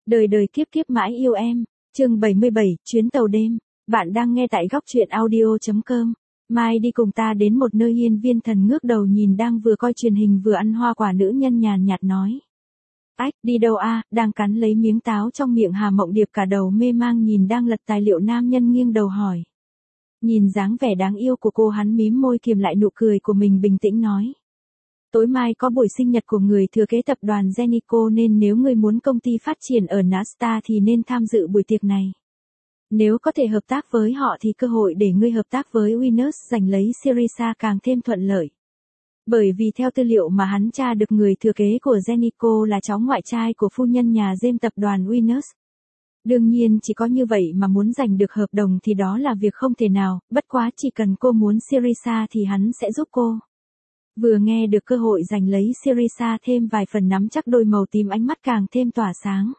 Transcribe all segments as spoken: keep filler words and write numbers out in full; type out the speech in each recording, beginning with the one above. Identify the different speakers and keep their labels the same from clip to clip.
Speaker 1: Đời đời kiếp kiếp mãi yêu em, chương bảy mươi bảy, chuyến tàu đêm. Bạn đang nghe tại góc truyện audio chấm com. Mai đi cùng ta đến một nơi hiên viên thần ngước đầu nhìn đang vừa coi truyền hình vừa ăn hoa quả nữ nhân nhàn nhạt nói. Ách, đi đâu a? Đang cắn lấy miếng táo trong miệng Hà Mộng Điệp cả đầu mê mang nhìn đang lật tài liệu nam nhân nghiêng đầu hỏi. Nhìn dáng vẻ đáng yêu của cô hắn mím môi kiềm lại nụ cười của mình bình tĩnh nói. Tối mai có buổi sinh nhật của người thừa kế tập đoàn Genico nên nếu ngươi muốn công ty phát triển ở Nasdaq thì nên tham dự buổi tiệc này. Nếu có thể hợp tác với họ thì cơ hội để ngươi hợp tác với Winners giành lấy Syriza càng thêm thuận lợi. Bởi vì theo tư liệu mà hắn tra được người thừa kế của Genico là cháu ngoại trai của phu nhân nhà James tập đoàn Winners. Đương nhiên chỉ có như vậy mà muốn giành được hợp đồng thì đó là việc không thể nào, bất quá chỉ cần cô muốn Syriza thì hắn sẽ giúp cô. Vừa nghe được cơ hội giành lấy Syriza thêm vài phần nắm chắc đôi màu tím ánh mắt càng thêm tỏa sáng.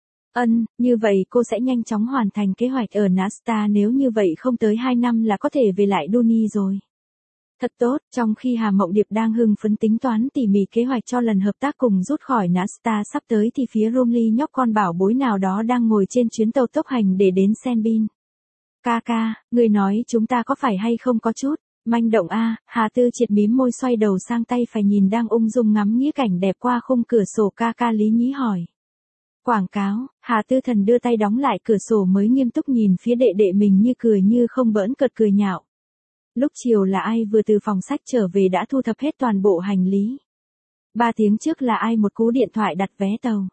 Speaker 1: Ân, như vậy cô sẽ nhanh chóng hoàn thành kế hoạch ở Nasdaq nếu như vậy không tới hai năm là có thể về lại Duni rồi. Thật tốt, trong khi Hà Mộng Điệp đang hưng phấn tính toán tỉ mỉ kế hoạch cho lần hợp tác cùng rút khỏi Nasdaq sắp tới thì phía Romley nhóc con bảo bối nào đó đang ngồi trên chuyến tàu tốc hành để đến Senbin. Ca ca, người nói chúng ta có phải hay không có chút manh động a? Hà Tư Triệt mím môi xoay đầu sang tay phải nhìn đang ung dung ngắm nghĩa cảnh đẹp qua khung cửa sổ ca ca lý nhí hỏi. Quảng cáo, Hà Tư Thần đưa tay đóng lại cửa sổ mới nghiêm túc nhìn phía đệ đệ mình như cười như không bỡn cợt cười nhạo. Lúc chiều là ai vừa từ phòng sách trở về đã thu thập hết toàn bộ hành lý. Ba tiếng trước là ai một cú điện thoại đặt vé tàu.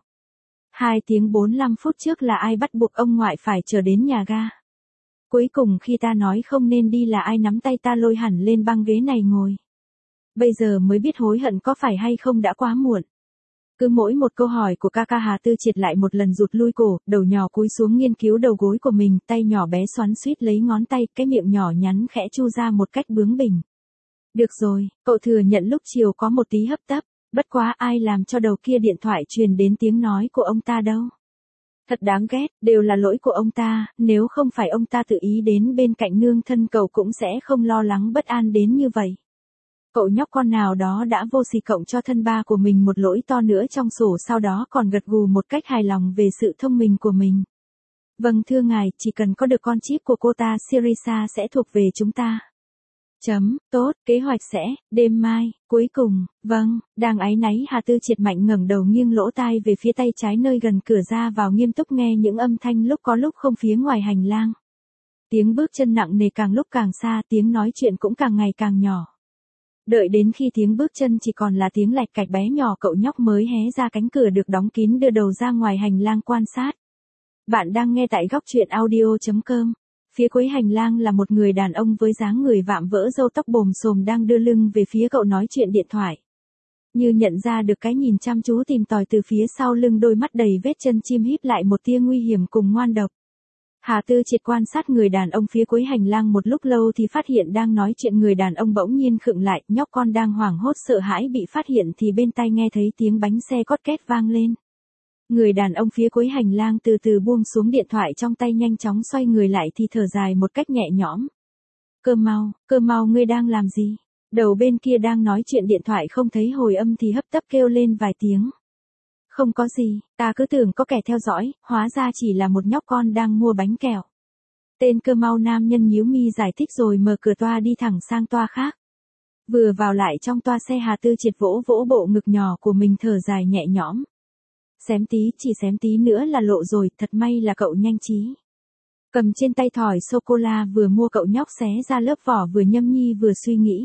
Speaker 1: Hai tiếng bốn lăm phút trước là ai bắt buộc ông ngoại phải chờ đến nhà ga. Cuối cùng khi ta nói không nên đi là ai nắm tay ta lôi hẳn lên băng ghế này ngồi. Bây giờ mới biết hối hận có phải hay không đã quá muộn. Cứ mỗi một câu hỏi của ca ca Hà Tư Triệt lại một lần rụt lui cổ, đầu nhỏ cúi xuống nghiên cứu đầu gối của mình, tay nhỏ bé xoắn xuýt lấy ngón tay, cái miệng nhỏ nhắn khẽ chu ra một cách bướng bỉnh. Được rồi, cậu thừa nhận lúc chiều có một tí hấp tấp, bất quá ai làm cho đầu kia điện thoại truyền đến tiếng nói của ông ta đâu. Thật đáng ghét, đều là lỗi của ông ta, nếu không phải ông ta tự ý đến bên cạnh nương thân cậu cũng sẽ không lo lắng bất an đến như vậy. Cậu nhóc con nào đó đã vô sỉ cộng cho thân ba của mình một lỗi to nữa trong sổ sau đó còn gật gù một cách hài lòng về sự thông minh của mình. Vâng thưa ngài, chỉ cần có được con chip của cô ta Syriza sẽ thuộc về chúng ta. Chấm, tốt, kế hoạch sẽ, đêm mai, cuối cùng, vâng, đang áy náy Hà Tư Triệt mạnh ngẩng đầu nghiêng lỗ tai về phía tay trái nơi gần cửa ra vào nghiêm túc nghe những âm thanh lúc có lúc không phía ngoài hành lang. Tiếng bước chân nặng nề càng lúc càng xa, tiếng nói chuyện cũng càng ngày càng nhỏ. Đợi đến khi tiếng bước chân chỉ còn là tiếng lạch cạch bé nhỏ cậu nhóc mới hé ra cánh cửa được đóng kín đưa đầu ra ngoài hành lang quan sát. Bạn đang nghe tại góc truyện audio chấm com. Phía cuối hành lang là một người đàn ông với dáng người vạm vỡ râu tóc bồm xồm đang đưa lưng về phía cậu nói chuyện điện thoại. Như nhận ra được cái nhìn chăm chú tìm tòi từ phía sau lưng đôi mắt đầy vết chân chim híp lại một tia nguy hiểm cùng ngoan độc. Hà Tư Triệt quan sát người đàn ông phía cuối hành lang một lúc lâu thì phát hiện đang nói chuyện người đàn ông bỗng nhiên khựng lại, nhóc con đang hoảng hốt sợ hãi bị phát hiện thì bên tai nghe thấy tiếng bánh xe cót két vang lên. Người đàn ông phía cuối hành lang từ từ buông xuống điện thoại trong tay nhanh chóng xoay người lại thì thở dài một cách nhẹ nhõm. Cơ mau, cơ mau ngươi đang làm gì? Đầu bên kia đang nói chuyện điện thoại không thấy hồi âm thì hấp tấp kêu lên vài tiếng. Không có gì, ta cứ tưởng có kẻ theo dõi, hóa ra chỉ là một nhóc con đang mua bánh kẹo. Tên Cơ mau nam nhân nhíu mi giải thích rồi mở cửa toa đi thẳng sang toa khác. Vừa vào lại trong toa xe Hà Tư Triệt vỗ vỗ bộ ngực nhỏ của mình thở dài nhẹ nhõm. Xém tí, chỉ xém tí nữa là lộ rồi, thật may là cậu nhanh trí. Cầm trên tay thỏi sô-cô-la vừa mua cậu nhóc xé ra lớp vỏ vừa nhâm nhi vừa suy nghĩ.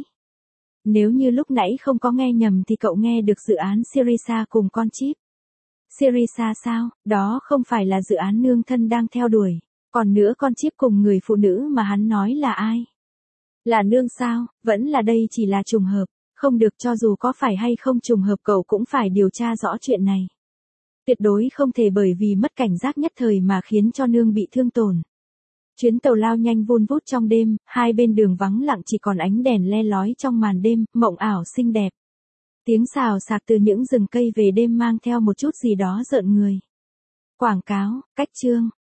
Speaker 1: Nếu như lúc nãy không có nghe nhầm thì cậu nghe được dự án Syriza cùng con chip. Syriza sao, đó không phải là dự án nương thân đang theo đuổi. Còn nữa con chip cùng người phụ nữ mà hắn nói là ai? Là nương sao, vẫn là đây chỉ là trùng hợp. Không được, cho dù có phải hay không trùng hợp cậu cũng phải điều tra rõ chuyện này. Tuyệt đối không thể bởi vì mất cảnh giác nhất thời mà khiến cho nương bị thương tổn. Chuyến tàu lao nhanh vun vút trong đêm, hai bên đường vắng lặng chỉ còn ánh đèn le lói trong màn đêm, mộng ảo xinh đẹp. Tiếng xào xạc từ những rừng cây về đêm mang theo một chút gì đó rợn người. Quảng cáo, cách chương,